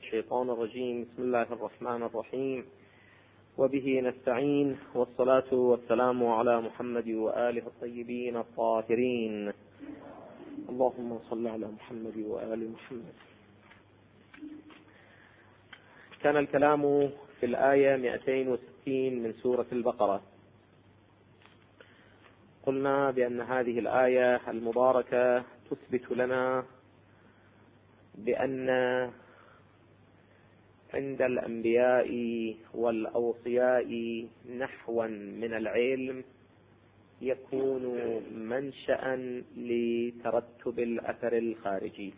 الشيطان الرجيم. بسم الله الرحمن الرحيم، وبه نستعين، والصلاة والسلام على محمد وآله الطيبين الطاهرين. اللهم صل على محمد وآل محمد. كان الكلام في الآية 260 من سورة البقرة. قلنا بأن هذه الآية المباركة تثبت لنا بأن عند الأنبياء والأوصياء نحوا من العلم يكون منشأ لترتب الأثر الخارجي،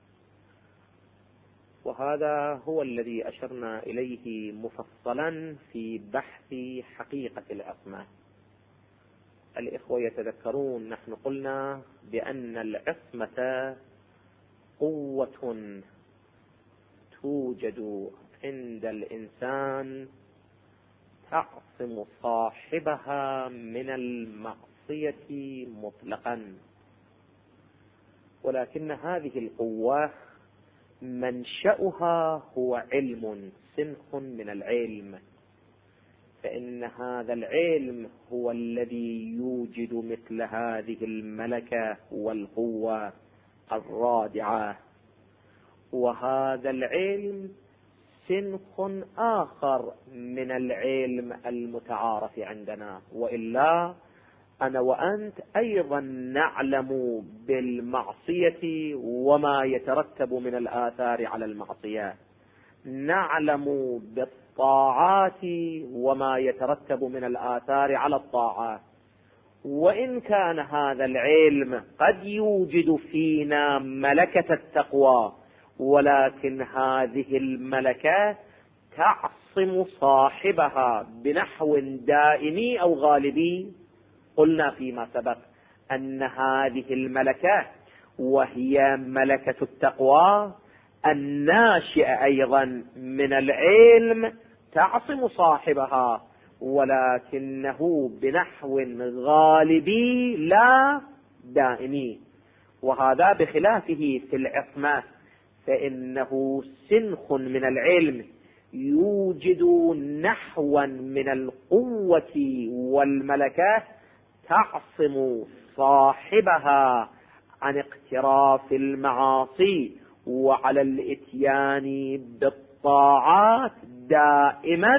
وهذا هو الذي أشرنا إليه مفصلا في بحث حقيقة العصمة. الإخوة يتذكرون نحن قلنا بأن العصمة قوة توجد عند الإنسان تعصم صاحبها من المعصية مطلقا، ولكن هذه القوة منشأها هو علم، سنخ من العلم، فإن هذا العلم هو الذي يوجد مثل هذه الملكة والقوة الرادعة، وهذا العلم سنخ آخر من العلم المتعارف عندنا، وإلا أنا وأنت أيضا نعلم بالمعصية وما يترتب من الآثار على المعصية، نعلم بالطاعات وما يترتب من الآثار على الطاعات، وإن كان هذا العلم قد يوجد فينا ملكة التقوى، ولكن هذه الملكة تعصم صاحبها بنحو دائمي أو غالبي. قلنا فيما سبق أن هذه الملكة وهي ملكة التقوى الناشئة أيضا من العلم تعصم صاحبها، ولكنه بنحو غالبي لا دائمي، وهذا بخلافه في العصمة، فإنه سنخ من العلم يوجد نحوا من القوة والملكة تعصم صاحبها عن اقتراف المعاصي وعلى الاتيان بالطاعات دائما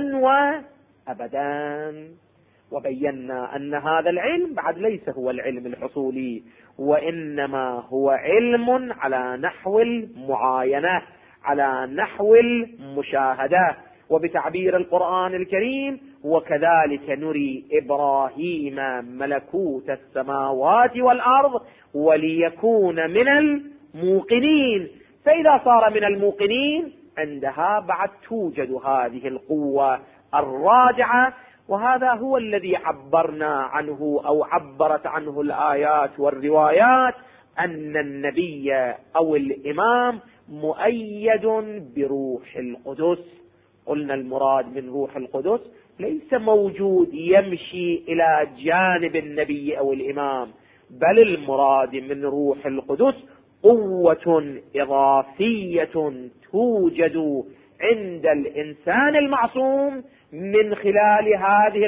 وأبدا. وبينا أن هذا العلم بعد ليس هو العلم الحصولي، وإنما هو علم على نحو المعاينة، على نحو المشاهدة، وبتعبير القرآن الكريم: وكذلك نري إبراهيم ملكوت السماوات والأرض وليكون من الموقنين. فإذا صار من الموقنين عندها بعد توجد هذه القوة الراجعة، وهذا هو الذي عبرنا عنه أو عبرت عنه الآيات والروايات، أن النبي أو الإمام مؤيد بروح القدس. قلنا المراد من روح القدس ليس موجود يمشي إلى جانب النبي أو الإمام، بل المراد من روح القدس قوة إضافية توجد عند الإنسان المعصوم، من خلال هذه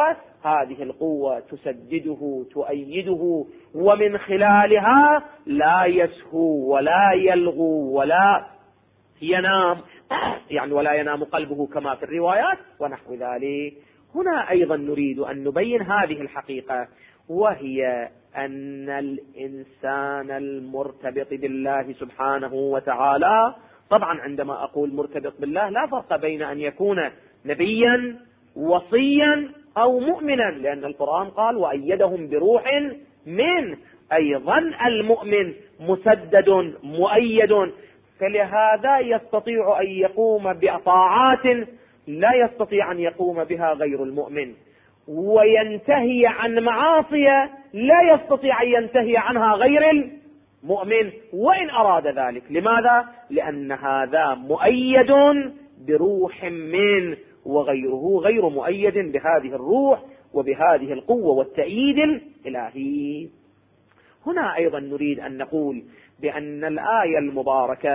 القوة تسدده تؤيده، ومن خلالها لا يسهو ولا يلغو ولا ينام، يعني ولا ينام قلبه كما في الروايات ونحو ذلك. هنا أيضا نريد أن نبين هذه الحقيقة، وهي أن الإنسان المرتبط بالله سبحانه وتعالى، طبعا عندما أقول مرتبط بالله لا فرق بين أن يكون نبيا وصيا أو مؤمنا، لأن القرآن قال وأيدهم بروح منه. أيضا المؤمن مسدد مؤيد، فلهذا يستطيع أن يقوم بطاعات لا يستطيع أن يقوم بها غير المؤمن، وينتهي عن معاصي لا يستطيع أن ينتهي عنها غير المؤمن وإن أراد ذلك. لماذا؟ لأن هذا مؤيد بروح منه، وغيره غير مؤيد بهذه الروح وبهذه القوة والتأييد الإلهي. هنا أيضا نريد أن نقول بأن الآية المباركة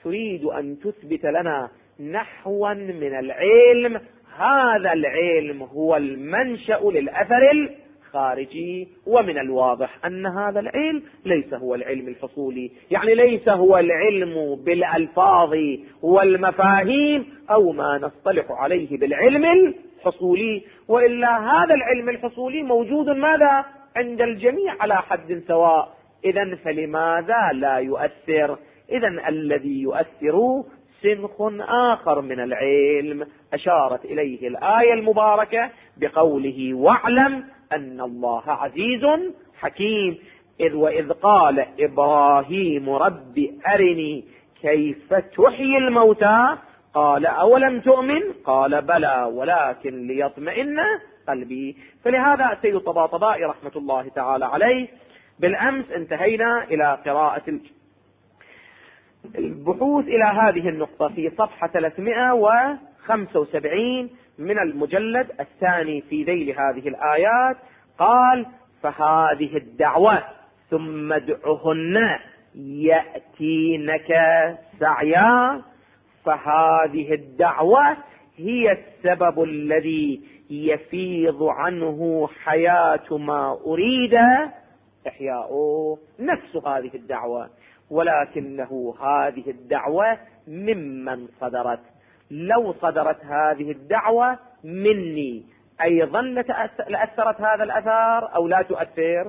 تريد أن تثبت لنا نحوا من العلم، هذا العلم هو المنشأ للأثر الخارجي. ومن الواضح أن هذا العلم ليس هو العلم الحصولي، يعني ليس هو العلم بالألفاظ والمفاهيم أو ما نصطلح عليه بالعلم الحصولي، وإلا هذا العلم الحصولي موجود ماذا عند الجميع على حد سواء. إذن فلماذا لا يؤثر؟ إذن الذي يؤثر سنخ آخر من العلم أشارت إليه الآية المباركة بقوله واعلم أن الله عزيز حكيم. وإذ قال إبراهيم رب أرني كيف تحيي الموتى قال أولم تؤمن قال بلى ولكن ليطمئن قلبي. فلهذا سيد الطباطبائي رحمة الله تعالى عليه بالأمس انتهينا إلى قراءة البحوث إلى هذه النقطة في صفحة 375 من المجلد الثاني في ذيل هذه الآيات. قال فهذه الدعوة ثم ادعهن يأتينك سعيا، فهذه الدعوة هي السبب الذي يفيض عنه حياة ما أريد إحياؤه، نفس هذه الدعوة، ولكنه هذه الدعوة ممن صدرت. لو صدرت هذه الدعوة مني أيضا لأثرت هذا الأثر أو لا تؤثر؟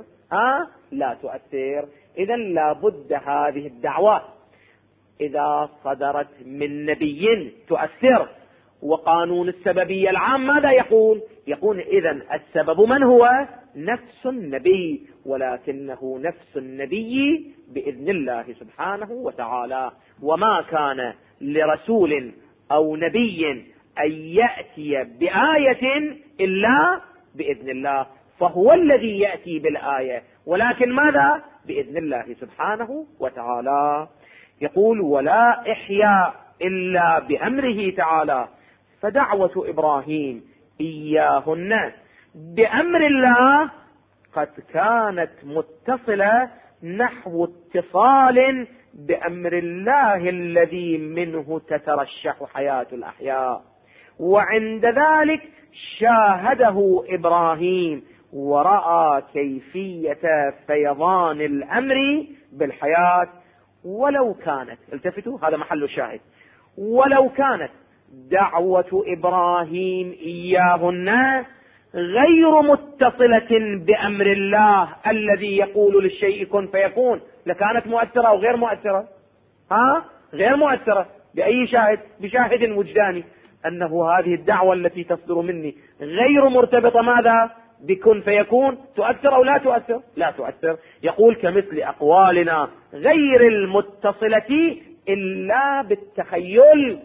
لا تؤثر. إذا لابد هذه الدعوة إذا صدرت من نبي تؤثر. وقانون السببية العام ماذا يقول؟ يقول إذن السبب من هو؟ نفس النبي، ولكنه نفس النبي بإذن الله سبحانه وتعالى. وما كان لرسول أو نبي أن يأتي بآية إلا بإذن الله، فهو الذي يأتي بالآية، ولكن ماذا؟ بإذن الله سبحانه وتعالى. يقول ولا إحياء إلا بأمره تعالى، فدعوة إبراهيم إياهن بأمر الله قد كانت متصلة نحو اتصال بأمر الله الذي منه تترشح حياة الأحياء. وعند ذلك شاهده إبراهيم ورأى كيفية فيضان الأمر بالحياة. ولو كانت، التفتوا هذا محل الشاهد، ولو كانت دعوة إبراهيم إياهن غير متصلة بأمر الله الذي يقول للشيء كن فيكون لكانت مؤثرة أو غير مؤثرة؟ غير مؤثرة. بأي شاهد؟ بشاهد وجداني أنه هذه الدعوة التي تصدر مني غير مرتبطة ماذا؟ بكن فيكون. تؤثر أو لا تؤثر؟ لا تؤثر. يقول كمثل أقوالنا غير المتصلة إلا بالتخيل،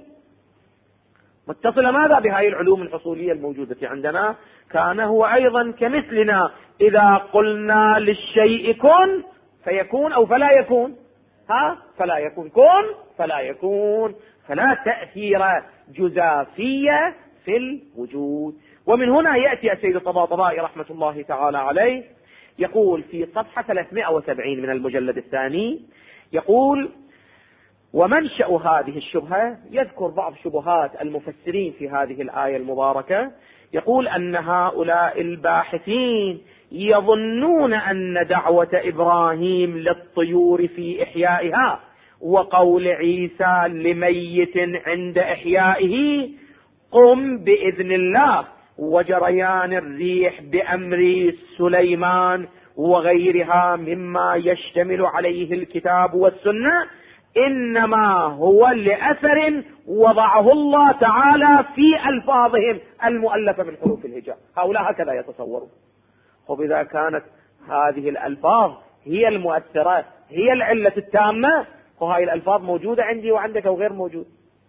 متصلة ماذا؟ بهذه العلوم الحصولية الموجودة عندنا. كان هو أيضا كمثلنا إذا قلنا للشيء كن فيكون أو فلا يكون، فلا يكون، كن فلا يكون، فلا تأثير جزافية في الوجود. ومن هنا يأتي السيد الطباطبائي رحمة الله تعالى عليه يقول في صفحة 370 من المجلد الثاني، يقول ومنشأ هذه الشبهة، يذكر بعض شبهات المفسرين في هذه الآية المباركة. يقول أن هؤلاء الباحثين يظنون أن دعوة إبراهيم للطيور في إحيائها وقول عيسى لميت عند إحيائه قم بإذن الله وجريان الريح بأمر سليمان وغيرها مما يشتمل عليه الكتاب والسنة إنما هو لأثر وضعه الله تعالى في ألفاظهم المؤلفة من حروف الهجاء. هؤلاء هكذا يتصورون. وإذا كانت هذه الألفاظ هي المؤثرات هي العلة التامة، وهذه الألفاظ موجودة عندي وعندك أو غير موجودة؟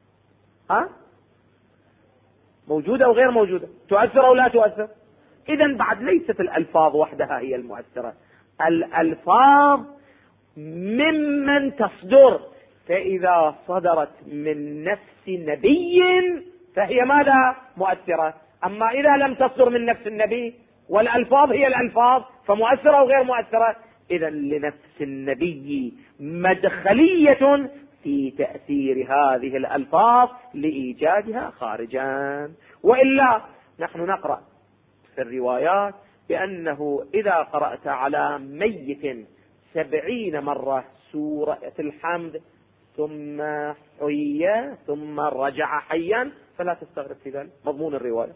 موجودة أو غير موجودة؟ تؤثر أو لا تؤثر؟ إذن بعد ليست الألفاظ وحدها هي المؤثرة، الألفاظ ممن تصدر، فإذا صدرت من نفس نبي فهي ماذا؟ مؤثرة. أما إذا لم تصدر من نفس النبي والألفاظ هي الألفاظ فمؤثرة أو غير مؤثرة؟ إذن لنفس النبي مدخلية في تأثير هذه الألفاظ لإيجادها خارجا. وإلا نحن نقرأ في الروايات بأنه إذا قرأت على ميت 70 مرة سورة الحمد ثم حي ثم رجع حيا فلا تستغرب في ذلك مضمون الرواية،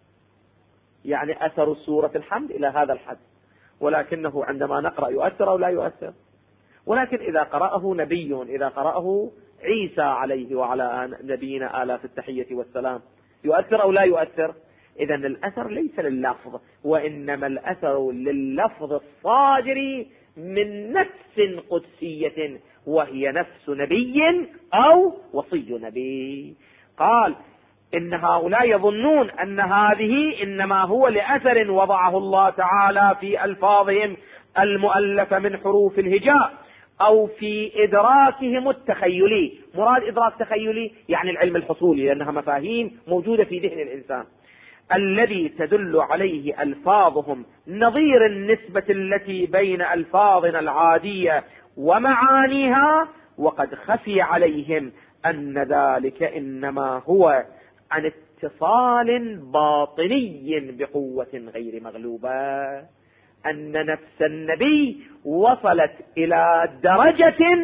يعني أثر سورة الحمد إلى هذا الحد، ولكنه عندما نقرأ يؤثر أو لا يؤثر. ولكن إذا قرأه نبي، إذا قرأه عيسى عليه وعلى نبينا آلاف التحية والسلام، يؤثر أو لا يؤثر؟ إذن الأثر ليس لللفظ، وإنما الأثر لللفظ الصادر من نفس قدسية، وهي نفس نبي أو وصي نبي. قال إن هؤلاء يظنون أن هذه إنما هو لأثر وضعه الله تعالى في ألفاظهم المؤلفة من حروف الهجاء أو في إدراكهم التخيلي. مراد إدراك تخيلي يعني العلم الحصولي، لأنها مفاهيم موجودة في ذهن الإنسان، الذي تدل عليه ألفاظهم نظير النسبة التي بين ألفاظنا العادية ومعانيها، وقد خفي عليهم أن ذلك إنما هو عن اتصال باطني بقوة غير مغلوبة، أن نفس النبي وصلت إلى درجة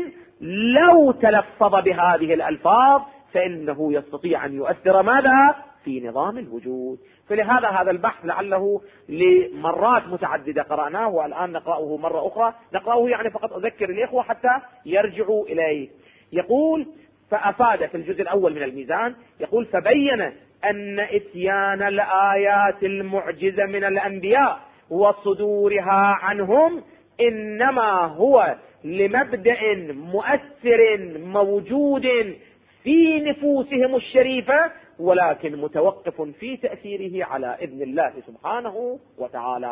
لو تلفظ بهذه الألفاظ فإنه يستطيع أن يؤثر ماذا؟ في نظام الوجود. فلهذا هذا البحث لعله لمرات متعددة قرأناه، والآن نقرأه مرة أخرى، نقرأه يعني فقط أذكر الإخوة حتى يرجعوا إليه. يقول فأفاد في الجزء الأول من الميزان، يقول فبين أن إتيان الآيات المعجزة من الأنبياء وصدورها عنهم إنما هو لمبدأ مؤثر موجود في نفوسهم الشريفة، ولكن متوقف في تأثيره على إذن الله سبحانه وتعالى.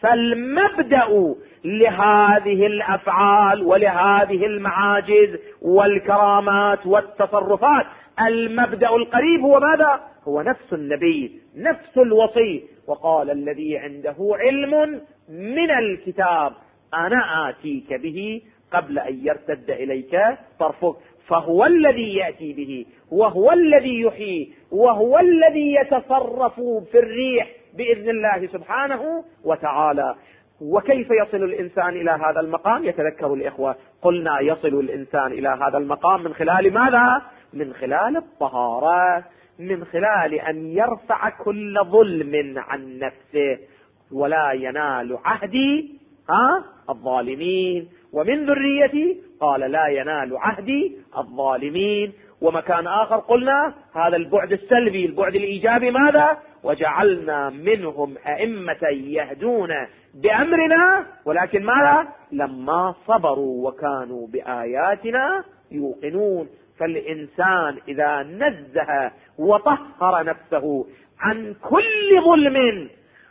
فالمبدأ لهذه الأفعال ولهذه المعاجز والكرامات والتصرفات، المبدأ القريب هو ماذا؟ هو نفس النبي، نفس الوصي. وقال الذي عنده علم من الكتاب أنا آتيك به قبل أن يرتد إليك طرفك. فهو الذي يأتي به، وهو الذي يحيي، وهو الذي يتصرف في الريح بإذن الله سبحانه وتعالى. وكيف يصل الإنسان إلى هذا المقام؟ يتذكر الإخوة قلنا يصل الإنسان إلى هذا المقام من خلال ماذا؟ من خلال الطهارة، من خلال أن يرفع كل ظلم عن نفسه. ولا ينال عهدي الظالمين ومن ذريتي، قال لا ينال عهدي الظالمين. ومكان آخر قلنا هذا البعد السلبي، البعد الإيجابي ماذا؟ وجعلنا منهم أئمة يهدون بأمرنا، ولكن ماذا؟ لما صبروا وكانوا بآياتنا يوقنون. فالإنسان إذا نزه وطهر نفسه عن كل ظلم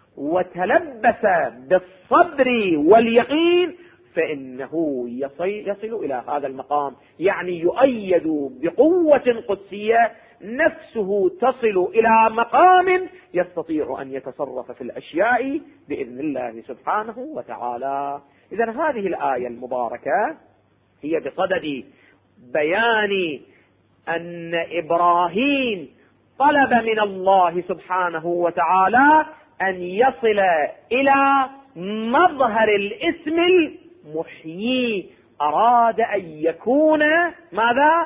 وتلبس بالصبر واليقين فإنه يصل إلى هذا المقام، يعني يؤيد بقوة قدسية، نفسه تصل إلى مقام يستطيع أن يتصرف في الأشياء بإذن الله سبحانه وتعالى. إذن هذه الآية المباركة هي بصدد بيان أن إبراهيم طلب من الله سبحانه وتعالى أن يصل إلى مظهر الاسم المحيي. أراد أن يكون ماذا؟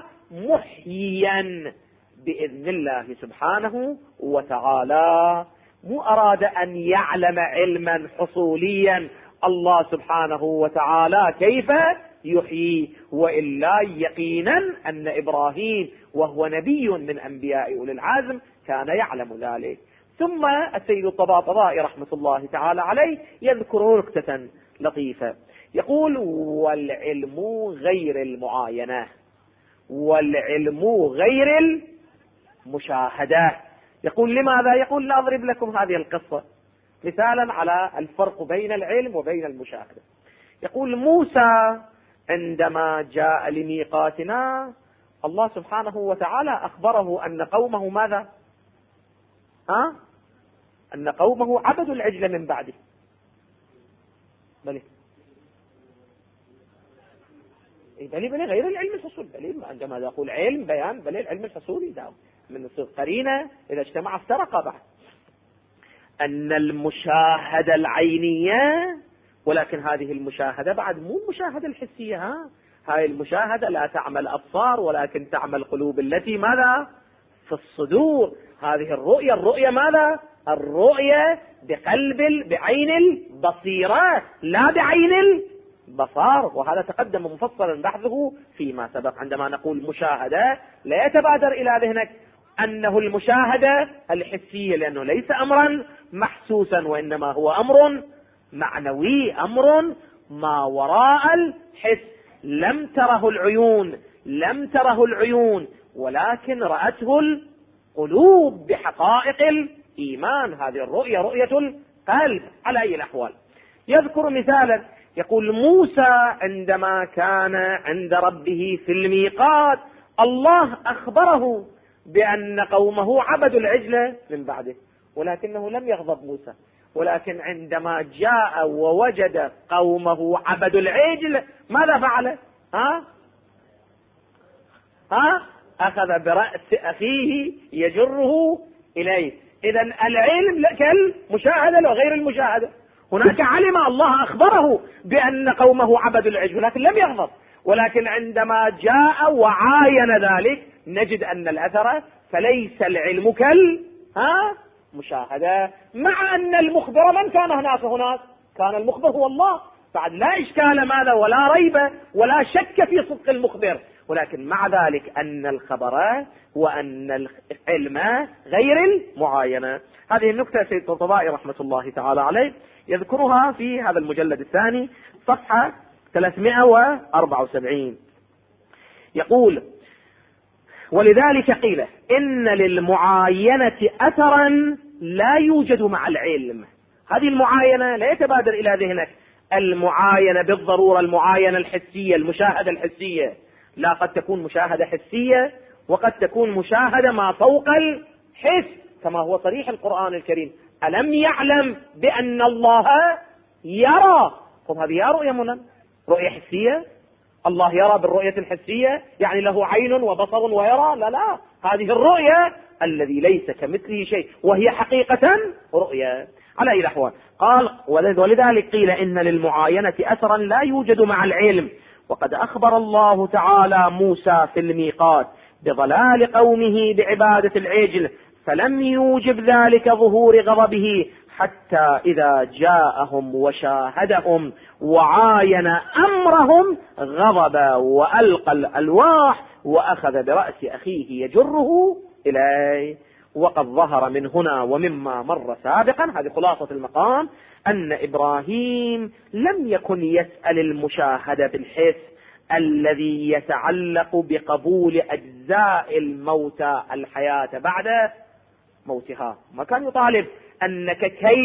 محييا بإذن الله سبحانه وتعالى. مو أراد أن يعلم علما حصوليا الله سبحانه وتعالى كيف يحيي، وإلا يقينا أن إبراهيم وهو نبي من أنبياء أولي العزم كان يعلم ذلك. ثم السيد الطباطبائي رحمة الله تعالى عليه يذكر نكتة لطيفة، يقول والعلم غير المعاينة والعلم غير المشاهدة. يقول لماذا؟ يقول لأضرب لكم هذه القصة مثالا على الفرق بين العلم وبين المشاهدة. يقول موسى عندما جاء لميقاتنا الله سبحانه وتعالى أخبره أن قومه ماذا؟ أن قومه عبدوا العجل من بعده. بلى بل غير العلم الحصولي. عندما يقول علم بيان بل العلم الحصولي داو من قرينة إذا اجتمع افترق بعد. أن المشاهدة العينية، ولكن هذه المشاهدة بعد مو المشاهدة الحسية. هاي المشاهدة لا تعمل أبصار ولكن تعمل قلوب التي ماذا في الصدور. هذه الرؤية ماذا؟ الرؤية بعين البصيرة لا بعين البصار، وهذا تقدم مفصلا بحثه فيما سبق. عندما نقول مشاهدة لا يتبادر إلى ذهنك أنه المشاهدة الحسية، لأنه ليس أمرا محسوسا وإنما هو أمر معنوي، أمر ما وراء الحس. لم تره العيون ولكن رأته القلوب بحقائق الإيمان. هذه الرؤية رؤية القلب على أي الأحوال. يذكر مثالا يقول موسى عندما كان عند ربه في الميقات الله أخبره بأن قومه عبدوا العجل من بعده، ولكنه لم يغضب موسى. ولكن عندما جاء ووجد قومه عبدوا العجل ماذا فعل؟ أخذ برأس أخيه يجره إليه. إذن العلم كالمشاهدة وغير المشاهدة. هناك علم الله أخبره بأن قومه عبدوا العجل لكن لم يغضب، ولكن عندما جاء وعاين ذلك نجد أن الأثر فليس العلم مشاهدة، مع أن المخبر من كان هناك كان المخبر هو الله. بعد لا إشكال ماذا ولا ريب ولا شك في صدق المخبر، ولكن مع ذلك أن الخبر وأن العلم غير المعاينة. هذه النكتة سيد الطبطبائي رحمة الله تعالى عليه يذكرها في هذا المجلد الثاني صفحة 374. يقول: ولذلك قيل إن للمعاينة أثرا لا يوجد مع العلم. هذه المعاينة لا يتبادر إلى ذهنك المعاينة بالضرورة المعاينة الحسية المشاهدة الحسية، لا، قد تكون مشاهدة حسية وقد تكون مشاهدة ما فوق الحس، كما هو صريح القرآن الكريم: ألم يعلم بأن الله يرى. طب هذه رؤية رؤية حسية؟ الله يرى بالرؤية الحسية يعني له عين وبصر ويرى؟ لا، هذه الرؤية الذي ليس كمثله شيء وهي حقيقة رؤية على أي الأحوال. قال: ولذلك قيل إن للمعاينة أثرا لا يوجد مع العلم. وقد أخبر الله تعالى موسى في الميقات بضلال قومه بعبادة العجل، فلم يوجب ذلك ظهور غضبه حتى إذا جاءهم وشاهدهم وعاين أمرهم غضب وألقى الألواح وأخذ برأس أخيه يجره إليه. وقد ظهر من هنا ومما مر سابقا، هذه خلاصة المقام، أن إبراهيم لم يكن يسأل المشاهدة بالحس الذي يتعلق بقبول أجزاء الموتى الحياة بعد موتها. ما كان يطالب أنك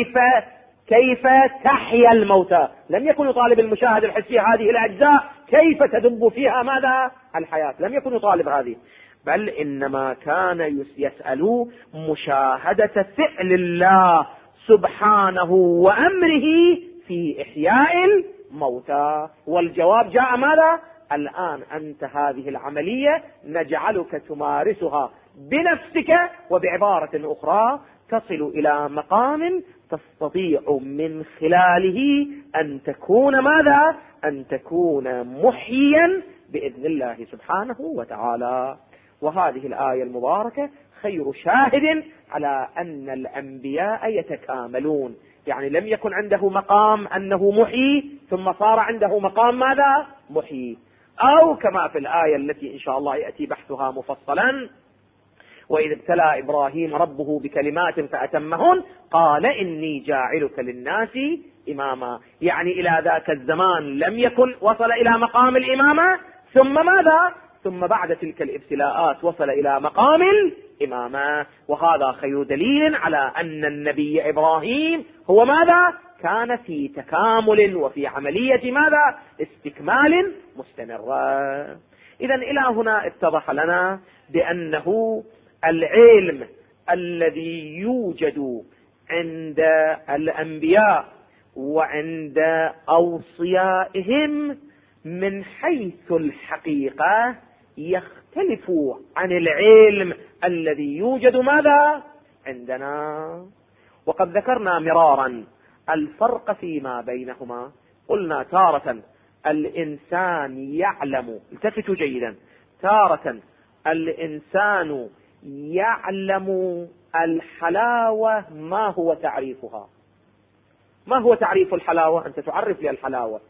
كيف تحيا الموتى، لم يكن يطالب المشاهد الحسي هذه الأجزاء كيف تدب فيها ماذا الحياة، لم يكن يطالب هذه، بل إنما كان يسأل مشاهدة فعل الله سبحانه وأمره في إحياء الموتى. والجواب جاء ماذا؟ الآن أنت هذه العملية نجعلك تمارسها بنفسك، وبعبارة أخرى تصل إلى مقام تستطيع من خلاله أن تكون ماذا؟ أن تكون محيا بإذن الله سبحانه وتعالى. وهذه الآية المباركة خير شاهد على أن الأنبياء يتكاملون، يعني لم يكن عنده مقام أنه محيي ثم صار عنده مقام ماذا؟ محيي. أو كما في الآية التي إن شاء الله يأتي بحثها مفصلا: وإذ ابتلى إبراهيم ربه بكلمات فأتمهن قال إني جاعلك للناس إماما. يعني إلى ذاك الزمان لم يكن وصل إلى مقام الإمامة، ثم ماذا؟ ثم بعد تلك الابتلاءات وصل إلى مقام الإمامة. وهذا خير دليل على أن النبي إبراهيم هو ماذا؟ كان في تكامل وفي عملية ماذا؟ استكمال مستمرة. إذن إلى هنا اتضح لنا بأنه العلم الذي يوجد عند الأنبياء وعند أوصيائهم من حيث الحقيقة يختلف عن العلم الذي يوجد ماذا عندنا. وقد ذكرنا مرارا الفرق فيما بينهما. قلنا تارة الإنسان يعلم، التفتوا جيدا، تارة الإنسان يعلم الحلاوة ما هو تعريفها. ما هو تعريف الحلاوة؟ أنت تعرف لي الحلاوة،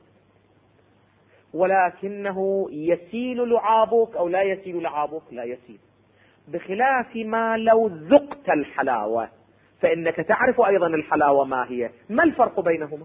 ولكنه يسيل لعابك أو لا يسيل لعابك؟ لا يسيل. بخلاف ما لو ذقت الحلاوة فإنك تعرف أيضا الحلاوة ما هي. ما الفرق بينهما؟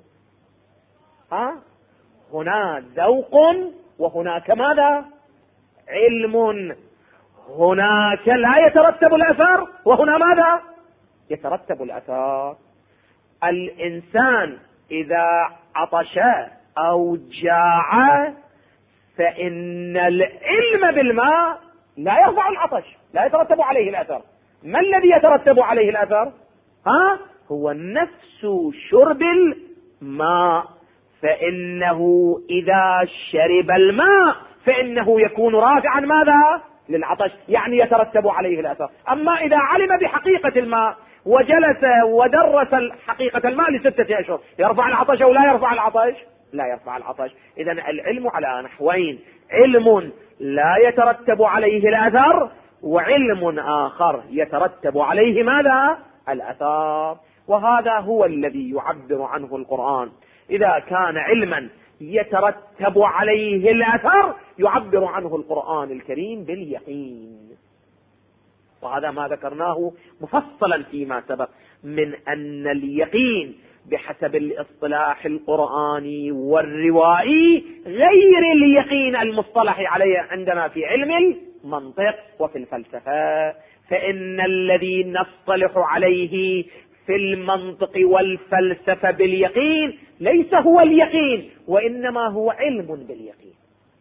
هنا ذوق وهناك ماذا؟ علم. هناك لا يترتب الأثر وهنا ماذا؟ يترتب الأثر. الإنسان إذا عطش أو جاع فإن العلم بالماء لا يرفع العطش، لا يترتب عليه الأثر. ما الذي يترتب عليه الأثر؟ هو نفس شرب الماء، فإنه إذا شرب الماء فإنه يكون رافعا ماذا؟ للعطش، يعني يترتب عليه الأثر. أما إذا علم بحقيقة الماء وجلس ودرس حقيقة الماء ل6 أشهر يرفع العطش أو لا يرفع العطش؟ لا يرفع العطش. إذن العلم على نحوين: علم لا يترتب عليه الأثر، وعلم آخر يترتب عليه ماذا؟ الأثر. وهذا هو الذي يعبر عنه القرآن. إذا كان علما يترتب عليه الأثر يعبر عنه القرآن الكريم باليقين. وهذا ما ذكرناه مفصلا فيما سبق من أن اليقين بحسب الاصطلاح القرآني والروائي غير اليقين المصطلح عليه عندنا في علم المنطق وفي الفلسفة. فإن الذي نصطلح عليه في المنطق والفلسفة باليقين ليس هو اليقين، وإنما هو علم باليقين.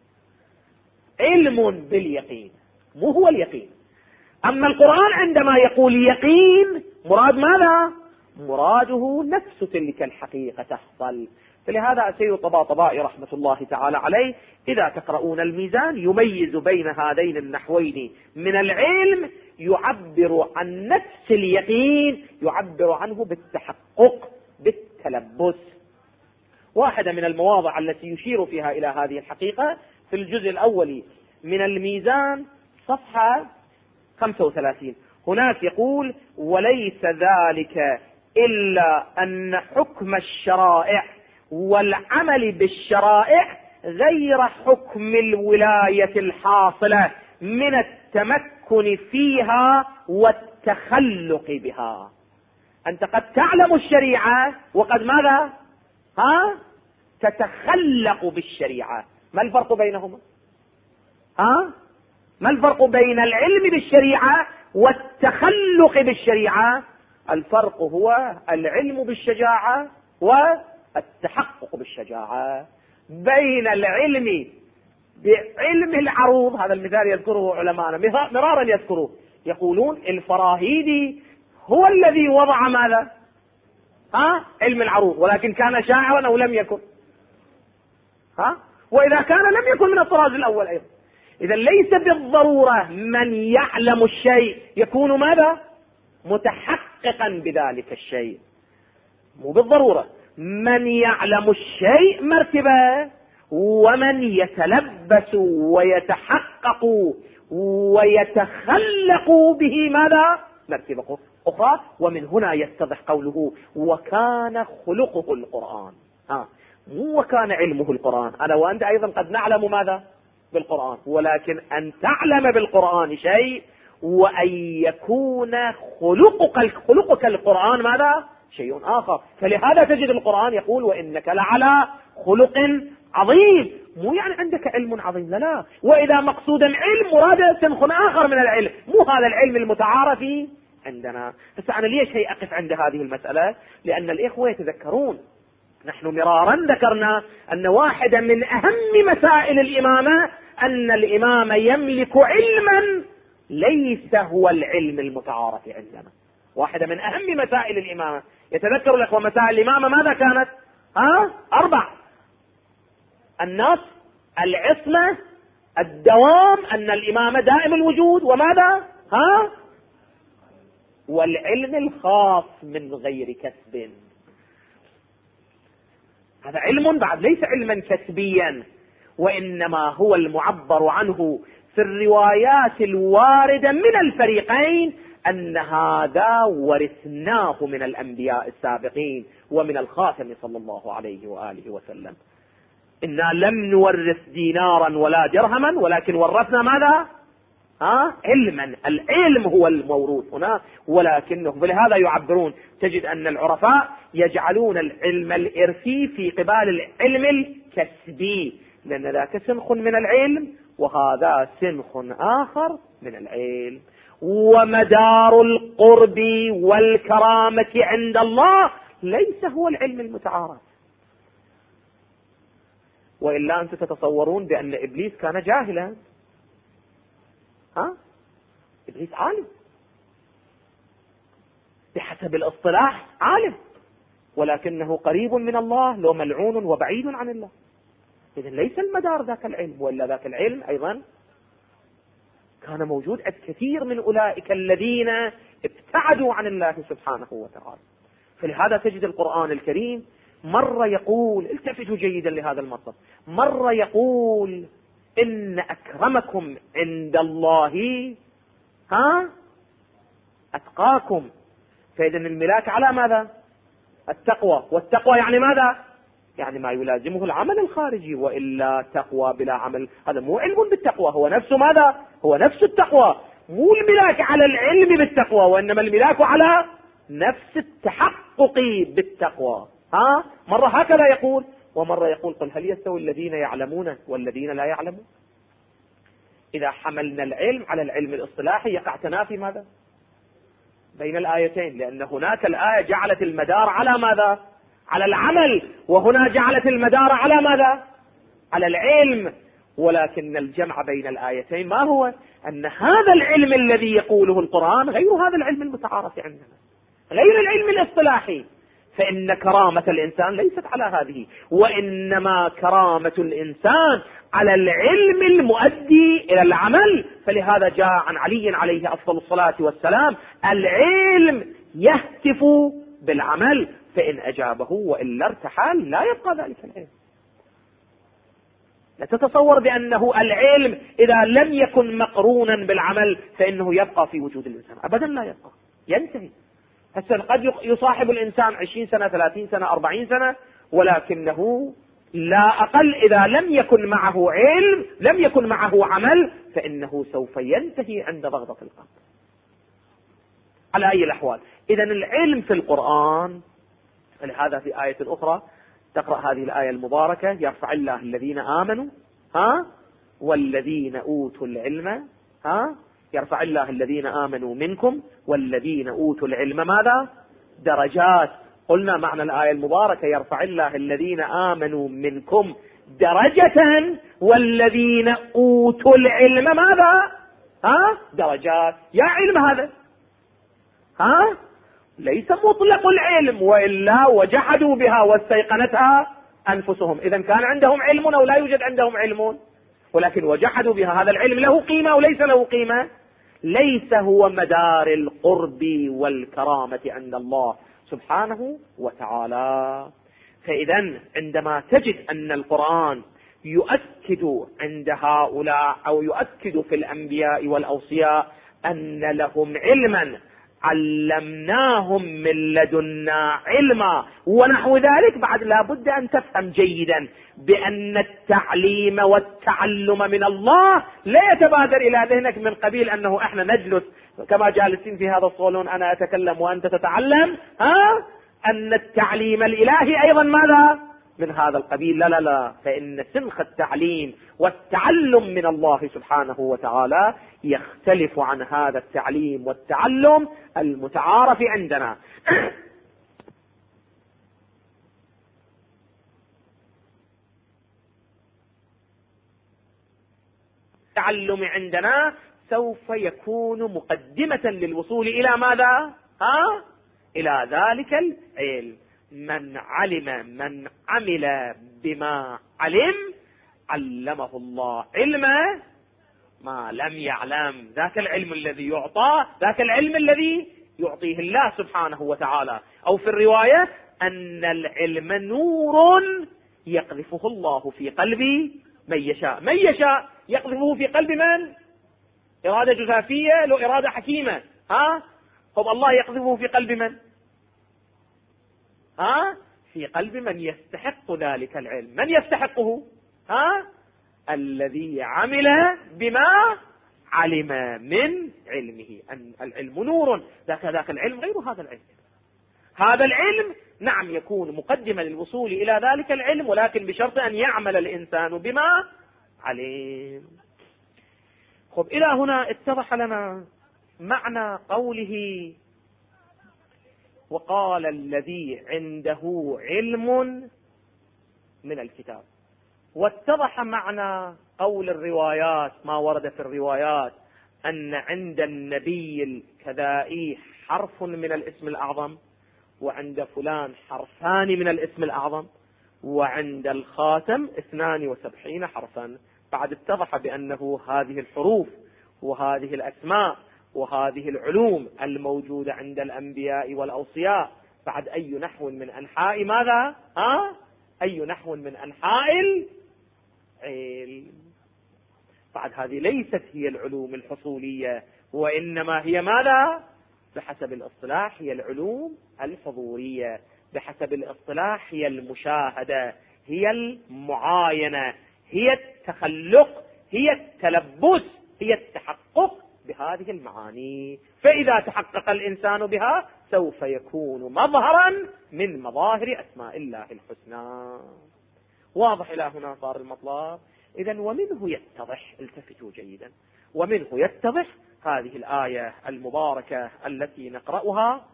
علم باليقين مو هو اليقين. أما القرآن عندما يقول يقين مراد ماذا؟ مراده نفس تلك الحقيقة تحصل. فلهذا السيد الطباطبائي رحمة الله تعالى عليه إذا تقرؤون الميزان يميز بين هذين النحوين من العلم، يعبر عن نفس اليقين، يعبر عنه بالتحقق بالتلبس. واحدة من المواضع التي يشير فيها إلى هذه الحقيقة في الجزء الأول من الميزان صفحة 35. هناك يقول: وليس ذلك إلا أن حكم الشرائع والعمل بالشرائع غير حكم الولاية الحاصلة من التمكن فيها والتخلق بها. أنت قد تعلم الشريعة وقد ماذا؟ تتخلق بالشريعة. ما الفرق بينهما؟ ما الفرق بين العلم بالشريعة والتخلق بالشريعة؟ الفرق هو العلم بالشجاعة والتحقق بالشجاعة. بين العلم بعلم العروض، هذا المثال يذكره علماءنا مرارا يذكروه، يقولون الفراهيدي هو الذي وضع ماذا؟ علم العروض، ولكن كان شاعرا أو لم يكن؟ وإذا كان لم يكن من الطراز الأول أيضا. إذا ليس بالضرورة من يعلم الشيء يكون ماذا؟ متحققا بذلك الشيء، مو بالضرورة. من يعلم الشيء مرتبة، ومن يتلبس ويتحقق ويتخلق به ماذا؟ مرتبة أخرى. ومن هنا يتضح قوله: وكان خلقه القرآن. مو وكان علمه القرآن. أنا وأنت أيضا قد نعلم ماذا؟ بالقرآن، ولكن أن تعلم بالقرآن شيء، وأن يكون خلقك القرآن ماذا؟ شيء آخر. فلهذا تجد القرآن يقول: وإنك لعلى خلق عظيم. مو يعني عندك علم عظيم، لا. وإذا مقصودا علم مراد سنخ آخر من العلم، مو هذا العلم المتعارف عندنا. بس أنا ليش هي أقف عند هذه المسألة؟ لأن الإخوة يتذكرون نحن مرارا ذكرنا أن واحدة من أهم مسائل الإمامة أن الإمام يملك علما ليس هو العلم المتعارف عندنا. واحدة من أهم مسائل الإمامة، يتذكر الأخوة مسائل الإمامة ماذا كانت؟ 4: النص العصمة، الدوام، أن الإمام دائم الوجود، وماذا؟ والعلم الخاص من غير كسب. هذا علم بعد ليس علما كسبيا، وإنما هو المعبر عنه في الروايات الواردة من الفريقين أن هذا ورثناه من الأنبياء السابقين ومن الخاتم صلى الله عليه وآله وسلم. إنا لم نورث دينارا ولا درهما، ولكن ورثنا ماذا؟ علما. العلم هو الموروث هنا، ولكنه ولهذا يعبرون، تجد أن العرفاء يجعلون العلم الإرثي في قبال العلم الكسبي، لأن ذاك سنخ من العلم وهذا سنخ آخر من العلم. ومدار القرب والكرامة عند الله ليس هو العلم المتعارف، وإلا أنتم تتصورون بأن إبليس كان جاهلا. إبليس عالم بحسب الاصطلاح، عالم، ولكنه قريب من الله، لو ملعون وبعيد عن الله. إذن ليس المدار ذاك العلم، وإلا ذاك العلم أيضا كان موجود عند كثير من أولئك الذين ابتعدوا عن الله سبحانه وتعالى. فلهذا تجد القرآن الكريم مرة يقول، التفتوا جيدا لهذا المطلب، مرة يقول إن أكرمكم عند الله أتقاكم. فإذن الملاك على ماذا؟ التقوى. والتقوى يعني ماذا؟ يعني ما يلازمه العمل الخارجي، وإلا تقوى بلا عمل هذا مو علم بالتقوى، هو نفس ماذا؟ هو نفس التقوى. مو الملاك على العلم بالتقوى، وإنما الملاك على نفس التحقق بالتقوى. مرة هكذا يقول، ومرة يقول قل هل يستوي الذين يعلمون والذين لا يعلمون. إذا حملنا العلم على العلم الاصطلاحي يقع تنافي ماذا؟ بين الآيتين، لأن هناك الآية جعلت المدار على ماذا؟ على العمل، وهنا جعلت المدار على ماذا؟ على العلم. ولكن الجمع بين الآيتين ما هو؟ أن هذا العلم الذي يقوله القرآن غير هذا العلم المتعارف عندنا، غير العلم الاصطلاحي. فإن كرامة الإنسان ليست على هذه، وإنما كرامة الإنسان على العلم المؤدي إلى العمل. فلهذا جاء عن علي عليه أفضل الصلاة والسلام العلم يهتف بالعمل، فإن أجابه وإلا ارتحل لا يبقى ذلك العلم. لا تتصور بأنه العلم إذا لم يكن مقرونا بالعمل فإنه يبقى في وجود الإنسان، أبدا لا يبقى، ينتهي. هسه قد يصاحب الإنسان 20 سنة 30 سنة 40 سنة، ولكنه لا أقل إذا لم يكن معه علم، لم يكن معه عمل، فإنه سوف ينتهي عند ضغطة القلب. على أي الأحوال، إذن العلم في القرآن، لهذا في آية أخرى تقرأ هذه الآية المباركة يرفع الله الذين آمنوا والذين أوتوا العلم يرفع الله الذين آمنوا منكم والذين أوتوا العلم ماذا؟ درجات. قلنا معنى الآية المباركة يرفع الله الذين آمنوا منكم درجة والذين أوتوا العلم ماذا؟ درجات. يا علم هذا ليس مطلق العلم، وإلا وجحدوا بها واستيقنتها أنفسهم. إذن كان عندهم علم أو لا يوجد عندهم علم، ولكن وجحدوا بها. هذا العلم له قيمة وليس له قيمة، ليس هو مدار القرب والكرامة عند الله سبحانه وتعالى. فإذن عندما تجد أن القرآن يؤكد عند هؤلاء أو يؤكد في الأنبياء والأوصياء أن لهم علما علمناهم من لدنا علما ونحو ذلك، بعد لا بد أن تفهم جيدا بأن التعليم والتعلم من الله لا يتبادر إلى ذهنك من قبيل أنه احنا نجلس كما جالسين في هذا الصالون أنا أتكلم وأنت تتعلم، أن التعليم الإلهي أيضا ماذا؟ من هذا القبيل. لا لا لا، فإن سنخ التعليم والتعلم من الله سبحانه وتعالى يختلف عن هذا التعليم والتعلم المتعارف عندنا. التعلم عندنا سوف يكون مقدمة للوصول إلى ماذا؟ إلى ذلك العلم. من علم، من عمل بما علم علمه الله علم ما لم يعلم. ذاك العلم الذي يعطى، ذاك العلم الذي يعطيه الله سبحانه وتعالى. أو في الرواية أن العلم نور يقذفه الله في قلب من يشاء. من يشاء يقذفه في قلب من؟ إرادة جزافية لو إرادة حكيمة. طب الله يقذفه في قلب من؟ في قلب من يستحق ذلك العلم. من يستحقه؟ الذي عمل بما علم من علمه. أن العلم نور، ذاك العلم غير هذا العلم. هذا العلم نعم يكون مقدما للوصول إلى ذلك العلم، ولكن بشرط أن يعمل الإنسان بما علم. خب، إلى هنا اتضح لنا معنى قوله وقال الذي عنده علم من الكتاب. واتضح معنى قول الروايات، ما ورد في الروايات أن عند النبي الكذائي حرف من الاسم الأعظم، وعند فلان حرفان من الاسم الأعظم، وعند الخاتم 72 حرفا. بعد اتضح بأنه هذه الحروف وهذه الأسماء وهذه العلوم الموجودة عند الأنبياء والأوصياء بعد أي نحو من أنحاء ماذا؟ أي نحو من أنحاء العلم. بعد هذه ليست هي العلوم الحصولية، وإنما هي ماذا؟ بحسب الاصطلاح هي العلوم الحضورية، بحسب الاصطلاح هي المشاهدة، هي المعاينة، هي التخلق، هي التلبس، هي التحقق بهذه المعاني. فإذا تحقق الإنسان بها سوف يكون مظهرا من مظاهر أسماء الله الحسنى. واضح إلى هنا صار المطلب؟ إذن ومنه يتضح، التفتوا جيدا، ومنه يتضح هذه الآية المباركة التي نقرأها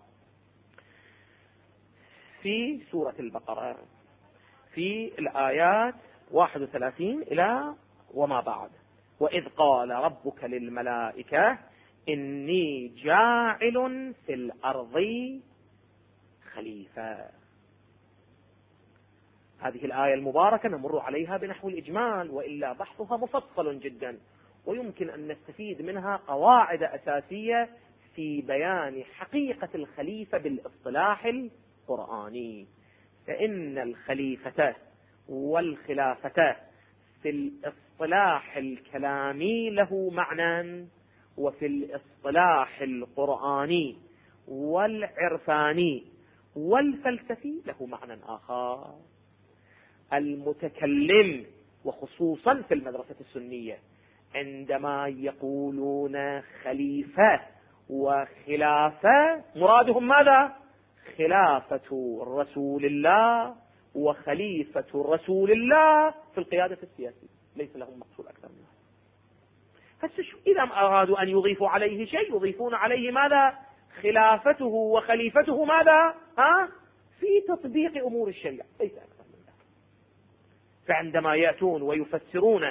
في سورة البقرة في الآيات 31 إلى وما بعد. وإذ قال ربك للملائكة إني جاعل في الأرض خليفة. هذه الآية المباركة نمر عليها بنحو الإجمال، وإلا بحثها مفصل جدا، ويمكن أن نستفيد منها قواعد أساسية في بيان حقيقة الخليفة بالاصطلاح القرآني. فإن الخليفة والخلافة في الاصطلاح الكلامي له معنى، وفي الاصطلاح القرآني والعرفاني والفلسفي له معنى آخر. المتكلم وخصوصا في المدرسة السنية عندما يقولون خليفة وخلافة مرادهم ماذا؟ خلافة رسول الله وخليفة رسول الله في القيادة السياسية، ليس لهم مقصود أكثر منه. إذا أرادوا أن يضيفوا عليه شيء يضيفون عليه ماذا؟ خلافته وخليفته ماذا؟ في تطبيق أمور الشريعة، ليس أكثر من ذلك. فعندما يأتون ويفسرون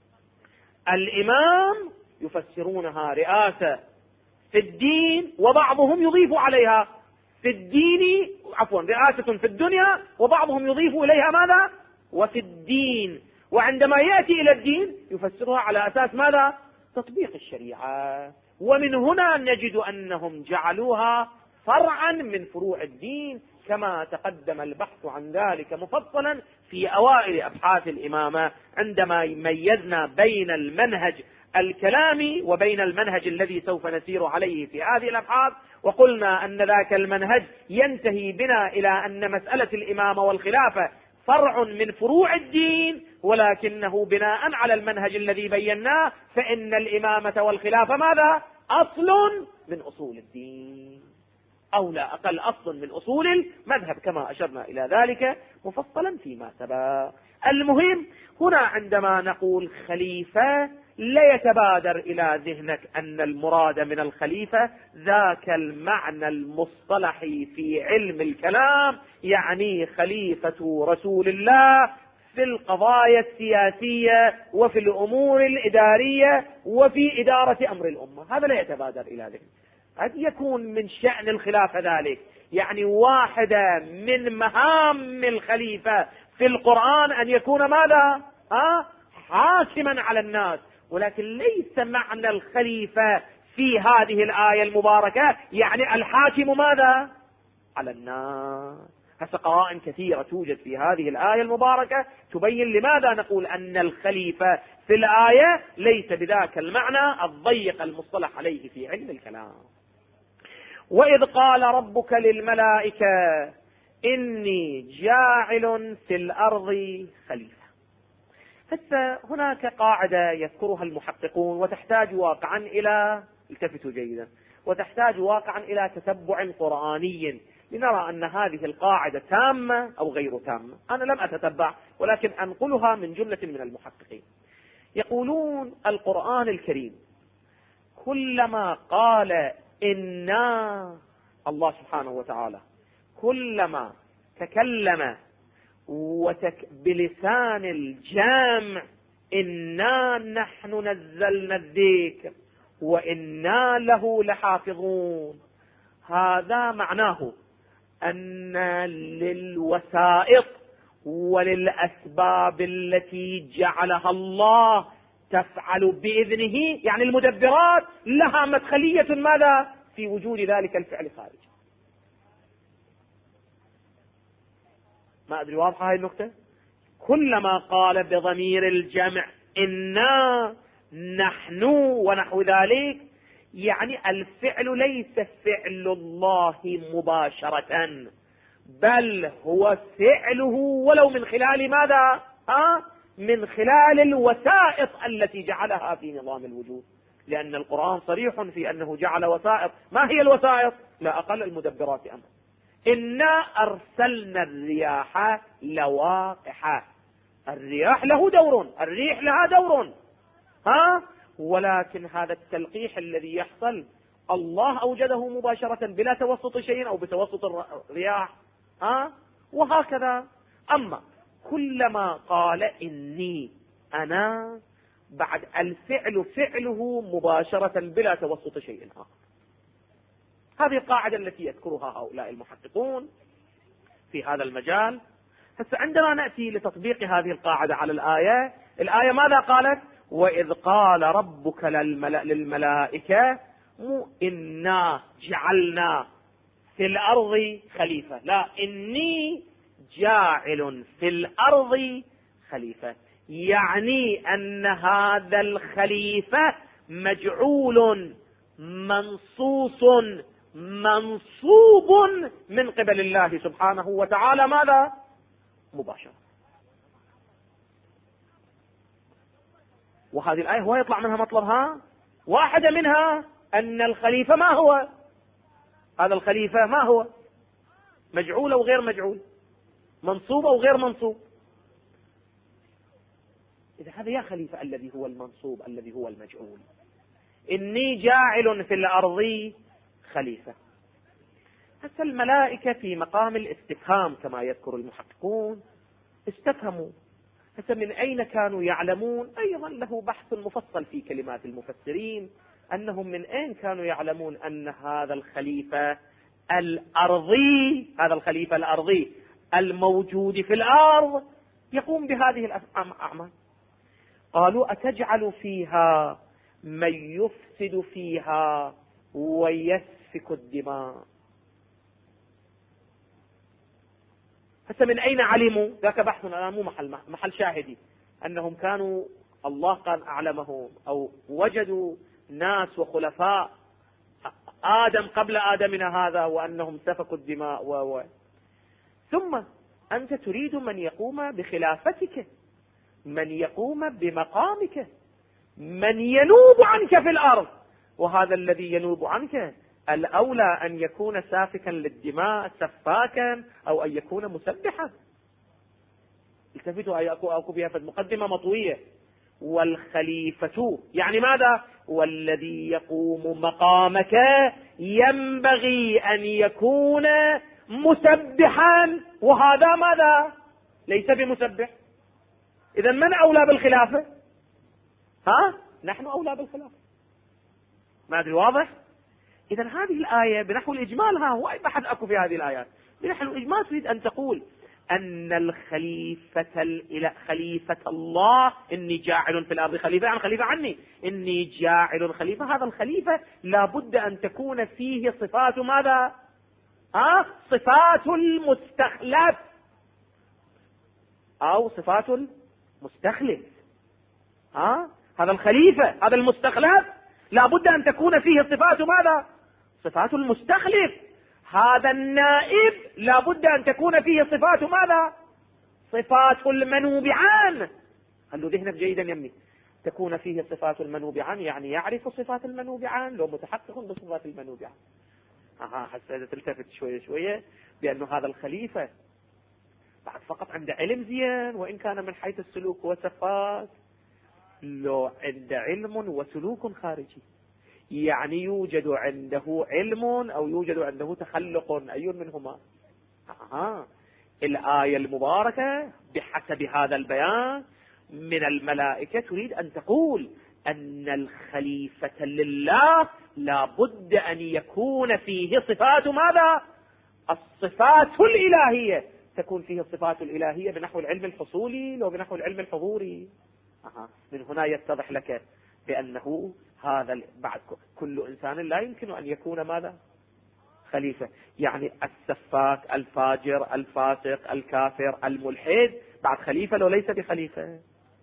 الإمام يفسرونها رئاسة في الدين، وبعضهم يضيف عليها في الدين رئاسة في الدنيا، وبعضهم يضيف إليها ماذا؟ وفي الدين. وعندما يأتي إلى الدين يفسرها على أساس ماذا؟ تطبيق الشريعة. ومن هنا نجد أنهم جعلوها فرعا من فروع الدين، كما تقدم البحث عن ذلك مفصلا في أوائل أبحاث الإمامة، عندما ميزنا بين المنهج الكلامي وبين المنهج الذي سوف نسير عليه في هذه الأبحاث. وقلنا أن ذاك المنهج ينتهي بنا إلى أن مسألة الإمامة والخلافة فرع من فروع الدين، ولكنه بناء على المنهج الذي بيناه فإن الإمامة والخلافة ماذا؟ أصل من أصول الدين، أو لا أقل أصل من أصول المذهب، كما أشرنا إلى ذلك مفصلا فيما سبق. المهم هنا عندما نقول خليفة لا يتبادر إلى ذهنك أن المراد من الخليفة ذاك المعنى المصطلحي في علم الكلام، يعني خليفة رسول الله في القضايا السياسية وفي الأمور الإدارية وفي إدارة أمر الأمة. هذا لا يتبادر إلى ذهنك. قد يكون من شأن الخلافة ذلك، يعني واحدة من مهام الخليفة في القرآن أن يكون ماذا؟ حاكما على الناس، ولكن ليس معنى الخليفة في هذه الآية المباركة يعني الحاكم ماذا؟ على الناس. هسه قرائن كثيرة توجد في هذه الآية المباركة تبين لماذا نقول أن الخليفة في الآية ليس بذاك المعنى الضيق المصطلح عليه في علم الكلام. وإذ قال ربك للملائكة إني جاعل في الأرض خليفة. هسه هناك قاعدة يذكرها المحققون وتحتاج واقعا إلى، التفتوا جيدا، وتحتاج واقعا إلى تتبع قرآني لنرى أن هذه القاعدة تامة أو غير تامة. أنا لم أتتبع ولكن أنقلها من جملة من المحققين. يقولون القرآن الكريم كلما قال إنا، الله سبحانه وتعالى كلما تكلم بلسان الجمع إنا نحن نزلنا الذكر وإنا له لحافظون، هذا معناه أن للوسائط وللأسباب التي جعلها الله تفعل بإذنه، يعني المدبرات لها مدخلية ماذا؟ في وجود ذلك الفعل خارج. ما أدري واضحة هذه النقطة؟ كلما قال بضمير الجمع إنا نحن ونحو ذلك، يعني الفعل ليس فعل الله مباشرة، بل هو فعله ولو من خلال ماذا؟ من خلال الوسائط التي جعلها في نظام الوجود، لأن القرآن صريح في أنه جعل وسائط. ما هي الوسائط؟ لا أقل المدبرات أمر. إنا أرسلنا الرياح لواقح، الرياح له دور، الريح لها دور، ولكن هذا التلقيح الذي يحصل الله أوجده مباشرة بلا توسط شيء أو بتوسط الرياح، وهكذا. أما كلما قال إني أنا، بعد الفعل فعله مباشرة بلا توسط شيء آخر. هذه القاعدة التي يذكرها هؤلاء المحققون في هذا المجال. هسه عندما نأتي لتطبيق هذه القاعدة على الآية، الآية ماذا قالت؟ وإذ قال ربك للملائكة إنا جعلنا في الأرض خليفة، لا، إني جاعل في الأرض خليفة، يعني أن هذا الخليفة مجعول منصوص منصوب من قبل الله سبحانه وتعالى ماذا؟ مباشرة. وهذه الآية هو يطلع منها مطلبها واحدة منها أن الخليفة ما هو؟ هذا الخليفة ما هو؟ مجعول أو غير مجعول، منصوب أو غير منصوب. إذا هذا يا خليفة الذي هو المنصوب الذي هو المجعول، إني جاعل في الأرض خليفة. حتى الملائكة في مقام الاستفهام كما يذكر المحققون استفهموا. حتى من أين كانوا يعلمون؟ أيضا له بحث مفصل في كلمات المفسرين، أنهم من أين كانوا يعلمون أن هذا الخليفة الأرضي، هذا الخليفة الأرضي الموجود في الأرض يقوم بهذه الأعمال. قالوا أتجعل فيها من يفسد فيها ويسفك الدماء. حتى من أين علموا؟ ذاك بحث أنا مو محل شاهدي، أنهم كانوا الله قال أعلمهم أو وجدوا ناس وخلفاء آدم قبل آدمنا هذا وأنهم سفكوا الدماء ثم أنت تريد من يقوم بخلافتك، من يقوم بمقامك، من ينوب عنك في الأرض، وهذا الذي ينوب عنك الأولى أن يكون سافكا للدماء سفاكا أو أن يكون مسبحا. التفتوا أكو بها مقدمة مطوية. والخليفة يعني ماذا؟ والذي يقوم مقامك ينبغي أن يكون مسبحا، وهذا ماذا؟ ليس بمسبح. إذا من أولى بالخلافة؟ نحن أولى بالخلافة. ما أدري واضح؟ إذا هذه الآية بنحو الإجمال، هو أي بحث أكو في هذه الآيات بنحو الإجمال تريد أن تقول أن خليفة الله، إني جاعل في الأرض خليفة، عن خليفة عني، إني جاعل خليفة، هذا الخليفة لابد أن تكون فيه صفات ماذا؟ صفات المستخلف أو صفات المستخلف. هذا الخليفة، هذا المستخلف لابد أن تكون فيه صفات ماذا؟ صفات المستخلف. هذا النائب لابد أن تكون فيه صفات ماذا؟ صفات المنوب عنه. خلوا ذهنك جيدا يمي، تكون فيه صفات المنوب عنه، يعني يعرف صفات المنوب عنه، لو متحقق بصفات المنوب عنه. حتى تلتفت شوية شوية بأنه هذا الخليفة بعد فقط عنده علم زين، وإن كان من حيث السلوك وصفات لو عنده علم وسلوك خارجي، يعني يوجد عنده علم أو يوجد عنده تخلق، أي منهما؟ الآية المباركة بحسب هذا البيان من الملائكة تريد أن تقول أن الخليفة لله لابد أن يكون فيه صفات ماذا؟ الصفات الإلهية. تكون فيه الصفات الإلهية بنحو العلم الحصولي لو بنحو العلم الحضوري. من هنا يتضح لك بأنه هذا بعد كل إنسان لا يمكن أن يكون ماذا؟ خليفة. يعني السفاك، الفاجر، الفاسق، الكافر، الملحد بعد خليفة لو ليس بخليفة؟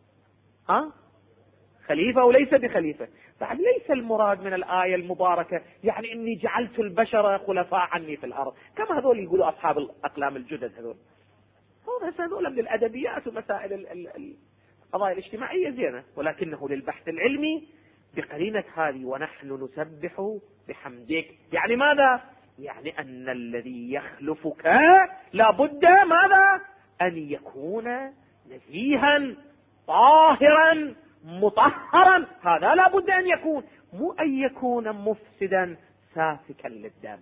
خليفة وليس بخليفة. بعد ليس المراد من الآية المباركة يعني إني جعلت البشر خلفاء عني في الأرض، كما هذول يقولوا أصحاب الأقلام الجدد. هذول من الأدبيات ومسائل القضايا الاجتماعية زينة، ولكنه للبحث العلمي بقرينة هذه ونحن نسبح بحمدك. يعني ماذا؟ يعني أن الذي يخلفك لابد ماذا؟ أن يكون نزيها طاهرا مطهرا. هذا لابد أن يكون، مو أن يكون مفسدا سافكا للدم.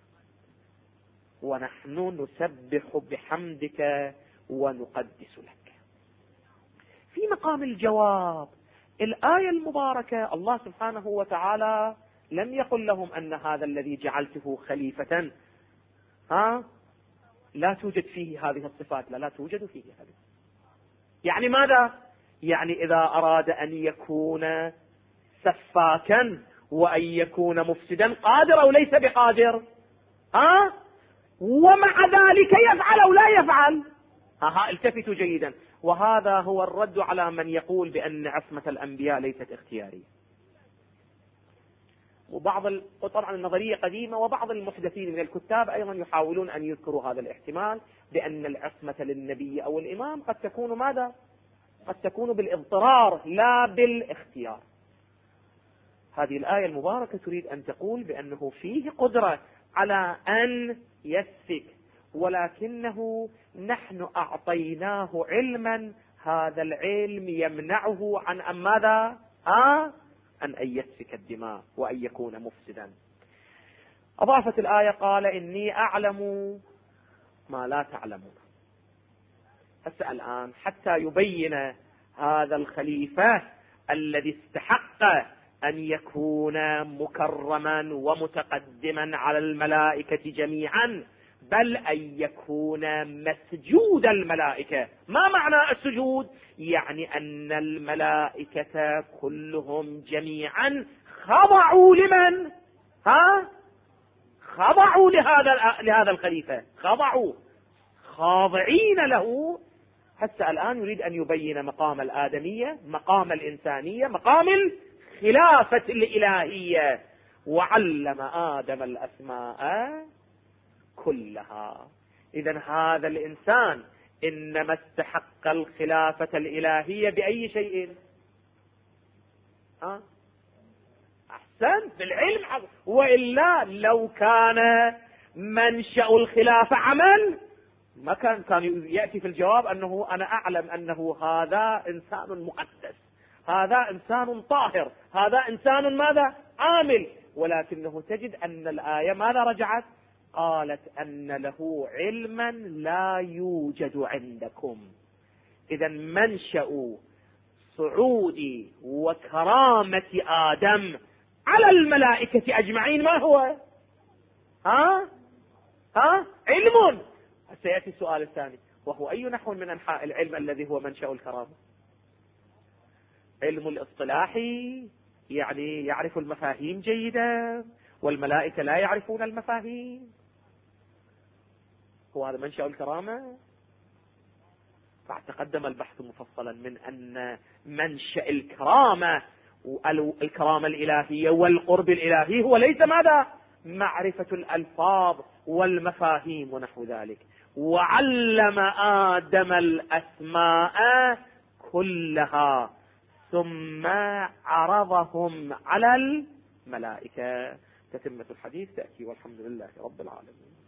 ونحن نسبح بحمدك ونقدس لك. في مقام الجواب الآية المباركة الله سبحانه وتعالى لم يقل لهم أن هذا الذي جعلته خليفة لا توجد فيه هذه الصفات، لا توجد فيه هذه. يعني ماذا؟ يعني إذا أراد أن يكون سفاكا وأن يكون مفسدا قادر أو ليس بقادر؟ ومع ذلك يفعل أو لا يفعل؟ التفتوا جيدا. وهذا هو الرد على من يقول بأن عصمة الأنبياء ليست اختيارية. وطبعا النظرية قديمة، وبعض المحدثين من الكتاب أيضا يحاولون أن يذكروا هذا الاحتمال بأن العصمة للنبي أو الإمام قد تكون ماذا؟ قد تكون بالاضطرار لا بالاختيار. هذه الآية المباركة تريد أن تقول بأنه فيه قدرة على أن يسفك، ولكنه نحن أعطيناه علما، هذا العلم يمنعه عن أن ماذا؟ أن يسفك الدماء وأن يكون مفسدا. أضافت الآية قال إني أعلم ما لا تعلمون. هسه الآن حتى يبين هذا الخليفة الذي استحق أن يكون مكرما ومتقدما على الملائكة جميعا، بل أن يكون مسجود الملائكة. ما معنى السجود؟ يعني أن الملائكة كلهم جميعا خضعوا لمن؟ خضعوا لهذا الخليفة، خضعوا خاضعين له. حتى الآن يريد أن يبين مقام الآدمية، مقام الإنسانية، مقام الخلافة الإلهية. وعلم آدم الأسماء كلها. إذن هذا الإنسان إنما استحق الخلافة الإلهية بأي شيء؟ أحسن، بالعلم. وإلا لو كان منشأ الخلافة عمل ما كان يأتي في الجواب أنه أنا أعلم أنه هذا إنسان مقدس، هذا إنسان طاهر، هذا إنسان ماذا؟ عامل. ولكنه تجد أن الآية ماذا رجعت؟ قالت أن له علما لا يوجد عندكم. إذا منشأ صعود وكرامة آدم على الملائكة أجمعين ما هو؟ علم. سيأتي السؤال الثاني، وهو أي نحو من أنحاء العلم الذي هو منشأ الكرامة؟ علم الاصطلاحي، يعني يعرف المفاهيم جيدا، والملائكة لا يعرفون المفاهيم. هو هذا منشأ الكرامة؟ بعد تقدم البحث مفصلا من أن منشأ الكرامة الكرامة الإلهية والقرب الإلهي هو ليس ماذا؟ معرفة الألفاظ والمفاهيم ونحو ذلك. وعلم آدم الأسماء كلها ثم عرضهم على الملائكة. تتمة الحديث تأتي، والحمد لله رب العالمين.